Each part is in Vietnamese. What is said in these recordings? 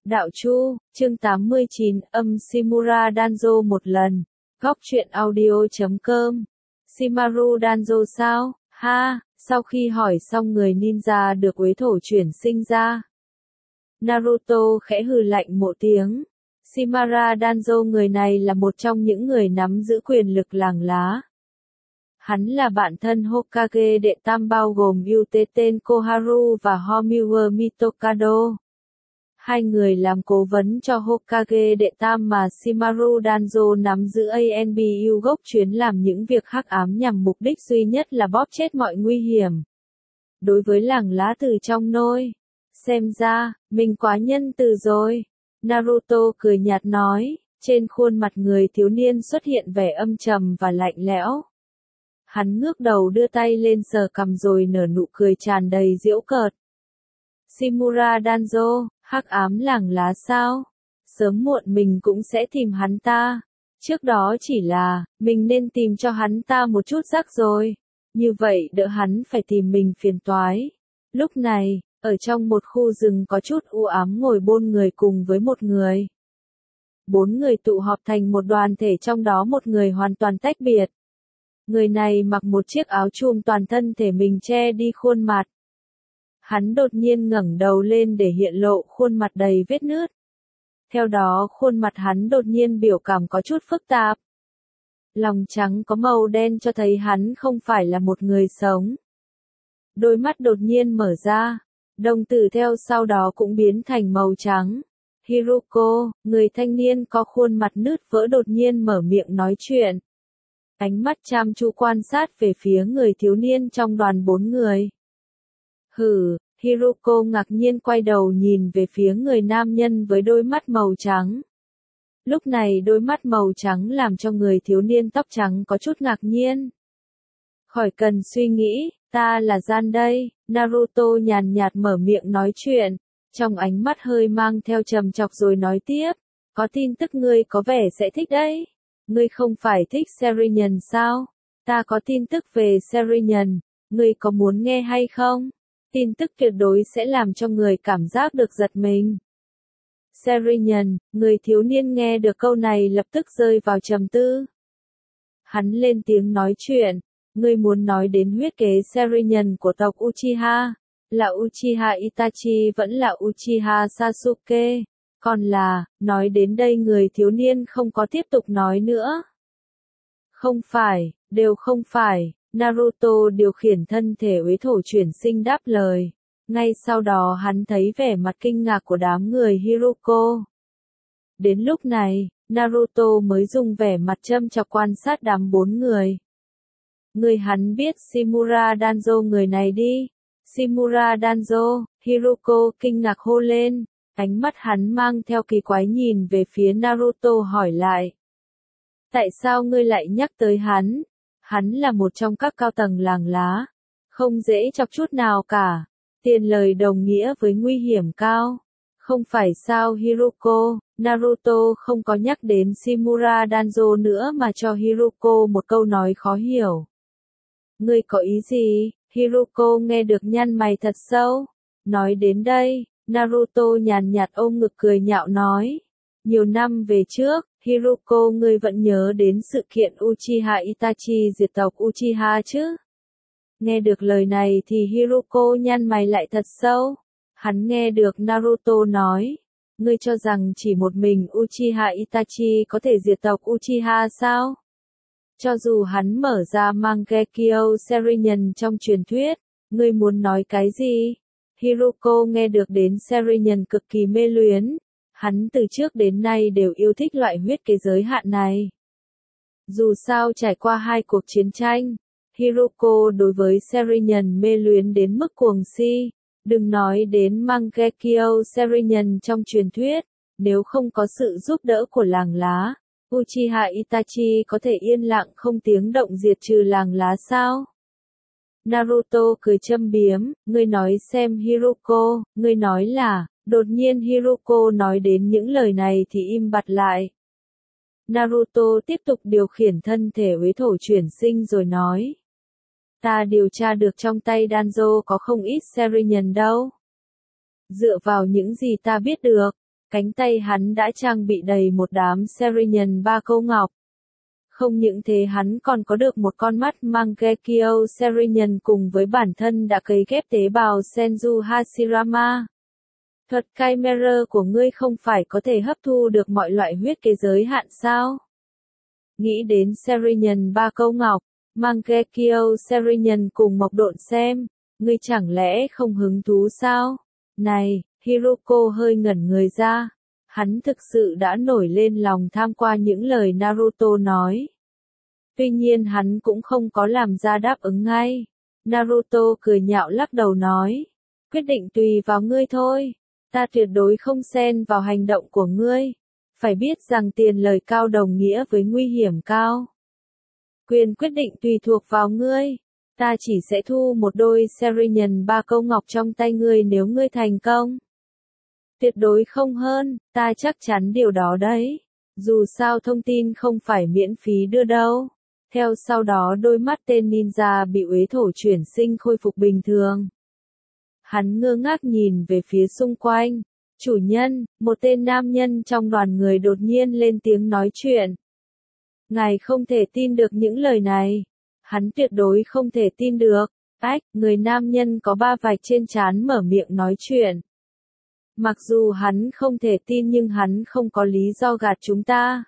Đạo Chu, chương 89, âm Shimura Danzo một lần. Góc truyện audio.com. Shimaru Danzo sao? Ha, sau khi hỏi xong người ninja được uế thổ chuyển sinh ra. Naruto khẽ hừ lạnh một tiếng. Shimura Danzo người này là một trong những người nắm giữ quyền lực làng lá. Hắn là bạn thân Hokage đệ tam bao gồm Yuteten Koharu và Homiwa Mitokado. Hai người làm cố vấn cho Hokage đệ tam mà Shimaru Danzo nắm giữ ANBU gốc chuyến làm những việc hắc ám nhằm mục đích duy nhất là bóp chết mọi nguy hiểm. Đối với làng lá từ trong nôi, xem ra, mình quá nhân từ rồi. Naruto cười nhạt nói, trên khuôn mặt người thiếu niên xuất hiện vẻ âm trầm và lạnh lẽo. Hắn ngước đầu đưa tay lên sờ cằm rồi nở nụ cười tràn đầy giễu cợt. Shimura Danzo, hắc ám làng lá sao? Sớm muộn mình cũng sẽ tìm hắn ta. Trước đó chỉ là, mình nên tìm cho hắn ta một chút rắc rồi. Như vậy đỡ hắn phải tìm mình phiền toái. Lúc này, ở trong một khu rừng có chút u ám ngồi 4 người cùng với một người. 4 người tụ họp thành một đoàn thể, trong đó một người hoàn toàn tách biệt. Người này mặc một chiếc áo chùm toàn thân thể mình che đi khuôn mặt. Hắn đột nhiên ngẩng đầu lên để hiện lộ khuôn mặt đầy vết nứt. Theo đó khuôn mặt hắn đột nhiên biểu cảm có chút phức tạp. Lòng trắng có màu đen cho thấy hắn không phải là một người sống. Đôi mắt đột nhiên mở ra, đồng tử theo sau đó cũng biến thành màu trắng. Hiruko, người thanh niên có khuôn mặt nứt vỡ đột nhiên mở miệng nói chuyện. Ánh mắt chăm chú quan sát về phía người thiếu niên trong đoàn 4 người. Hiruko ngạc nhiên quay đầu nhìn về phía người nam nhân với đôi mắt màu trắng. Lúc này đôi mắt màu trắng làm cho người thiếu niên tóc trắng có chút ngạc nhiên. Khỏi cần suy nghĩ, ta là Gian đây, Naruto nhàn nhạt mở miệng nói chuyện, trong ánh mắt hơi mang theo trầm trọc rồi nói tiếp, có tin tức ngươi có vẻ sẽ thích đấy. Ngươi không phải thích Sharingan sao? Ta có tin tức về Sharingan, ngươi có muốn nghe hay không? Tin tức tuyệt đối sẽ làm cho người cảm giác được giật mình. Sharingan, người thiếu niên nghe được câu này lập tức rơi vào trầm tư. Hắn lên tiếng nói chuyện, ngươi muốn nói đến huyết kế Sharingan của tộc Uchiha, là Uchiha Itachi vẫn là Uchiha Sasuke, còn là, nói đến đây người thiếu niên không có tiếp tục nói nữa. Không phải, đều không phải. Naruto điều khiển thân thể uế thổ chuyển sinh đáp lời. Ngay sau đó hắn thấy vẻ mặt kinh ngạc của đám người Hiruko. Đến lúc này, Naruto mới dùng vẻ mặt châm chọc quan sát đám 4 người. Người hắn biết Shimura Danzo người này đi. Shimura Danzo, Hiruko kinh ngạc hô lên. Ánh mắt hắn mang theo kỳ quái nhìn về phía Naruto hỏi lại. Tại sao ngươi lại nhắc tới hắn? Hắn là một trong các cao tầng làng lá. Không dễ chọc chút nào cả. Tiền lời đồng nghĩa với nguy hiểm cao. Không phải sao Hiruko, Naruto không có nhắc đến Shimura Danzo nữa mà cho Hiruko một câu nói khó hiểu. Ngươi có ý gì? Hiruko nghe được nhăn mày thật sâu. Nói đến đây, Naruto nhàn nhạt ôm ngực cười nhạo nói. Nhiều năm về trước, Hiruko ngươi vẫn nhớ đến sự kiện Uchiha Itachi diệt tộc Uchiha chứ? Nghe được lời này thì Hiruko nhăn mày lại thật sâu. Hắn nghe được Naruto nói. Ngươi cho rằng chỉ một mình Uchiha Itachi có thể diệt tộc Uchiha sao? Cho dù hắn mở ra Mangekyo Sharingan trong truyền thuyết, ngươi muốn nói cái gì? Hiruko nghe được đến Sharingan cực kỳ mê luyến. Hắn từ trước đến nay đều yêu thích loại huyết kế giới hạn này. Dù sao trải qua 2 cuộc chiến tranh, Hiruko đối với Sharingan mê luyến đến mức cuồng si. Đừng nói đến Mangekyo Sharingan trong truyền thuyết, nếu không có sự giúp đỡ của làng lá, Uchiha Itachi có thể yên lặng không tiếng động diệt trừ làng lá sao? Naruto cười châm biếm, ngươi nói xem Hiruko, ngươi nói là, đột nhiên Hiruko nói đến những lời này thì im bặt lại. Naruto tiếp tục điều khiển thân thể uế thổ chuyển sinh rồi nói. Ta điều tra được trong tay Danzo có không ít Sharingan đâu. Dựa vào những gì ta biết được, Cánh tay hắn đã trang bị đầy một đám Serian ba câu ngọc. Không những thế hắn còn có được một con mắt Mangekyo Serian cùng với bản thân đã cấy ghép tế bào Senju Hashirama. Thuật Chimera của ngươi không phải có thể hấp thu được mọi loại huyết kế giới hạn sao? Nghĩ đến Serian ba câu ngọc, Mangekyo Serian cùng Mộc Độn xem, ngươi chẳng lẽ không hứng thú sao? Này, Hiroko hơi ngẩn người ra. Hắn thực sự đã nổi lên lòng tham qua những lời Naruto nói. Tuy nhiên hắn cũng không có làm ra đáp ứng ngay. Naruto cười nhạo lắc đầu nói. Quyết định tùy vào ngươi thôi. Ta tuyệt đối không xen vào hành động của ngươi. Phải biết rằng tiền lời cao đồng nghĩa với nguy hiểm cao. Quyền quyết định tùy thuộc vào ngươi. Ta chỉ sẽ thu một đôi Serian ba câu ngọc trong tay ngươi nếu ngươi thành công. Tuyệt đối không hơn, ta chắc chắn điều đó đấy. Dù sao thông tin không phải miễn phí đưa đâu. Theo sau đó đôi mắt tên ninja bị uế thổ chuyển sinh khôi phục bình thường. Hắn ngơ ngác nhìn về phía xung quanh. Chủ nhân, một tên nam nhân trong đoàn người đột nhiên lên tiếng nói chuyện. Ngài không thể tin được những lời này. Hắn tuyệt đối không thể tin được. Ách, người nam nhân có ba vạch trên trán mở miệng nói chuyện. Mặc dù hắn không thể tin nhưng hắn không có lý do gạt chúng ta.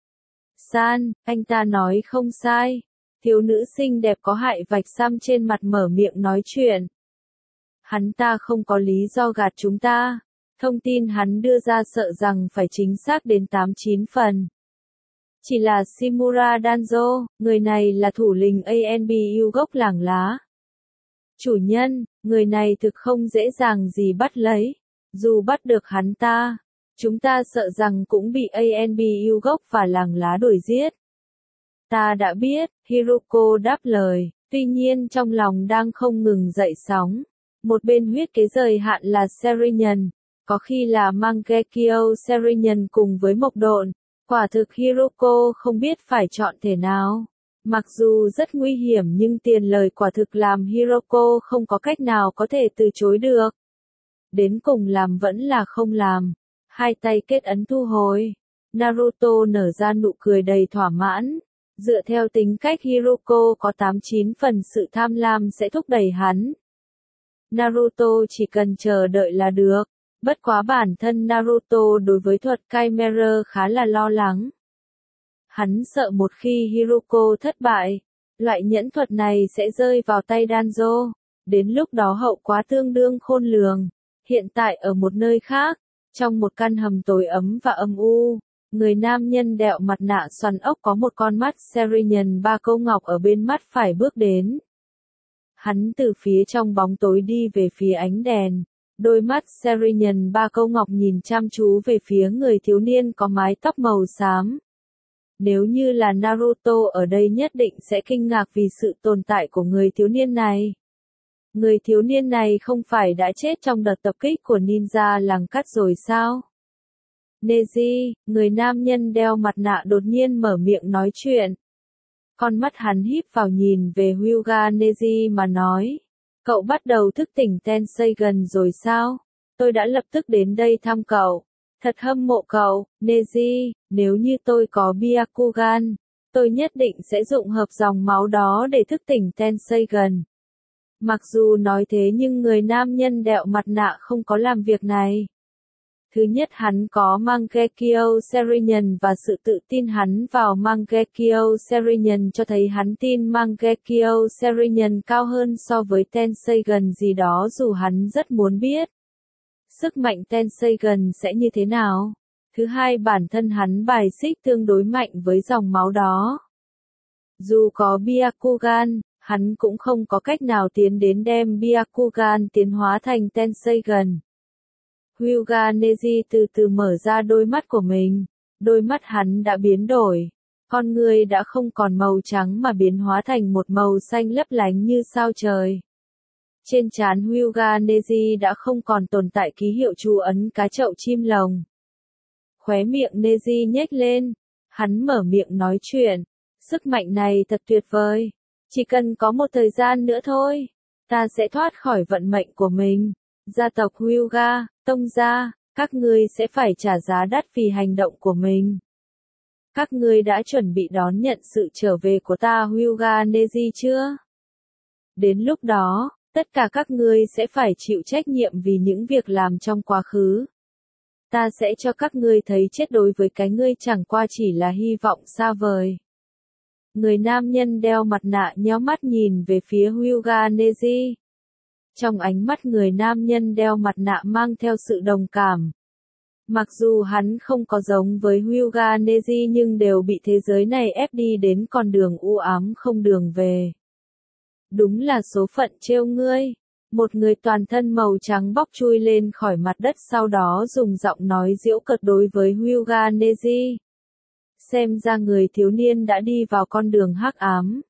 San, anh ta nói không sai. Thiếu nữ xinh đẹp có hại vạch xăm trên mặt mở miệng nói chuyện. Hắn ta không có lý do gạt chúng ta. Thông tin hắn đưa ra sợ rằng phải chính xác đến 8-9 phần. Chỉ là Shimura Danzo, người này là thủ lĩnh ANBU gốc làng lá. Chủ nhân, người này thực không dễ dàng gì bắt lấy. Dù bắt được hắn ta, chúng ta sợ rằng cũng bị ANBU gốc và làng lá đuổi giết. Ta đã biết, Hiroko đáp lời, tuy nhiên trong lòng đang không ngừng dậy sóng. Một bên huyết kế giới hạn là Serian, có khi là Mangekyo Serian cùng với Mộc Độn. Quả thực Hiroko không biết phải chọn thể nào. Mặc dù rất nguy hiểm nhưng tiền lời quả thực làm Hiroko không có cách nào có thể từ chối được. Đến cùng làm vẫn là không làm. Hai tay kết ấn thu hồi. Naruto nở ra nụ cười đầy thỏa mãn. Dựa theo tính cách Hiroko có 8-9 phần sự tham lam sẽ thúc đẩy hắn. Naruto chỉ cần chờ đợi là được. Bất quá bản thân Naruto đối với thuật Chimera khá là lo lắng. Hắn sợ một khi Hiroko thất bại, loại nhẫn thuật này sẽ rơi vào tay Danzo. Đến lúc đó hậu quả tương đương khôn lường. Hiện tại ở một nơi khác, trong một căn hầm tối ấm và âm u, người nam nhân đeo mặt nạ xoăn ốc có một con mắt Serian ba câu ngọc ở bên mắt phải bước đến. Hắn từ phía trong bóng tối đi về phía ánh đèn. Đôi mắt Serian ba câu ngọc nhìn chăm chú về phía người thiếu niên có mái tóc màu xám. Nếu như là Naruto ở đây nhất định sẽ kinh ngạc vì sự tồn tại của người thiếu niên này. Người thiếu niên này không phải đã chết trong đợt tập kích của ninja làng cắt rồi sao? Neji, người nam nhân đeo mặt nạ đột nhiên mở miệng nói chuyện. Con mắt hắn híp vào nhìn về Hyuga Neji mà nói. Cậu bắt đầu thức tỉnh Tensei gần rồi sao? Tôi đã lập tức đến đây thăm cậu. Thật hâm mộ cậu, Neji, nếu như tôi có Byakugan, tôi nhất định sẽ dụng hợp dòng máu đó để thức tỉnh Tensei gần. Mặc dù nói thế nhưng người nam nhân đeo mặt nạ không có làm việc này. Thứ nhất hắn có Mangekyo Serian và sự tự tin hắn vào Mangekyo Serian cho thấy hắn tin Mangekyo Serian cao hơn so với Tensei gần gì đó dù hắn rất muốn biết. Sức mạnh Tensei gần sẽ như thế nào? Thứ hai bản thân hắn bài xích tương đối mạnh với dòng máu đó. Dù có Byakugan, hắn cũng không có cách nào tiến đến đem Byakugan tiến hóa thành Tensei gần. Hyuga Neji từ từ mở ra đôi mắt của mình. Đôi mắt hắn đã biến đổi. Con người đã không còn màu trắng mà biến hóa thành một màu xanh lấp lánh như sao trời. Trên trán Hyuga Neji đã không còn tồn tại ký hiệu chú ấn cá chậu chim lồng. Khóe miệng Neji nhếch lên. Hắn mở miệng nói chuyện. Sức mạnh này thật tuyệt vời. Chỉ cần có một thời gian nữa thôi, ta sẽ thoát khỏi vận mệnh của mình. Gia tộc Hyuga, tông gia, Các ngươi sẽ phải trả giá đắt vì hành động của mình. Các ngươi đã chuẩn bị đón nhận sự trở về của ta Hyuga Neji chưa? Đến lúc đó, tất cả các ngươi sẽ phải chịu trách nhiệm vì những việc làm trong quá khứ. Ta sẽ cho các ngươi thấy chết đối với cái ngươi chẳng qua chỉ là hy vọng xa vời. Người nam nhân đeo mặt nạ nhéo mắt nhìn về phía Hyuga Neji. Trong ánh mắt người nam nhân đeo mặt nạ mang theo sự đồng cảm. Mặc dù hắn không có giống với Hyuga Neji nhưng đều bị thế giới này ép đi đến con đường u ám không đường về. Đúng là số phận trêu ngươi. Một người toàn thân màu trắng bóc chui lên khỏi mặt đất sau đó dùng giọng nói giễu cợt đối với Hyuga Neji. Xem ra người thiếu niên đã đi vào con đường hắc ám.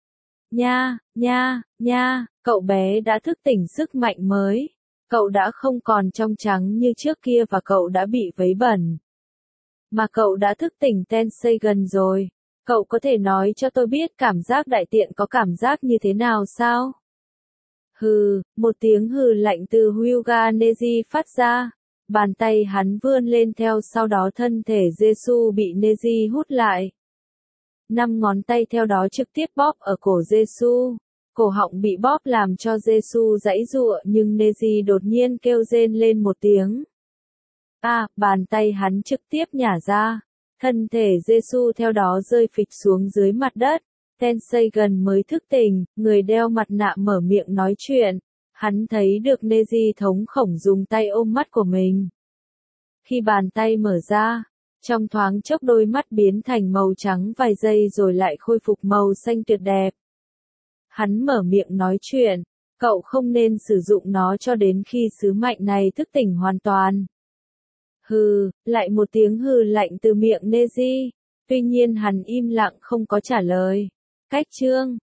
Nha, cậu bé đã thức tỉnh sức mạnh mới. Cậu đã không còn trong trắng như trước kia và cậu đã bị vấy bẩn. Mà cậu đã thức tỉnh Tenseigan rồi. Cậu có thể nói cho tôi biết cảm giác đại tiện có cảm giác như thế nào sao? Hừ, một tiếng hừ lạnh từ Hyuga Neji phát ra. Bàn tay hắn vươn lên theo sau đó thân thể Jesu bị Neji hút lại. 5 ngón tay theo đó trực tiếp bóp ở cổ Jesu. Cổ họng bị bóp làm cho Jesu giãy giụa nhưng Neji đột nhiên kêu rên lên một tiếng. Bàn tay hắn trực tiếp nhả ra. Thân thể Jesu theo đó rơi phịch xuống dưới mặt đất. Tenseigan mới thức tỉnh, người đeo mặt nạ mở miệng nói chuyện. Hắn thấy được Neji thống khổ dùng tay ôm mắt của mình. Khi bàn tay mở ra, trong thoáng chốc đôi mắt biến thành màu trắng vài giây rồi lại khôi phục màu xanh tuyệt đẹp. Hắn mở miệng nói chuyện, cậu không nên sử dụng nó cho đến khi sứ mệnh này thức tỉnh hoàn toàn. Hừ, lại một tiếng hừ lạnh từ miệng Neji. Tuy nhiên hắn im lặng không có trả lời. Cách chương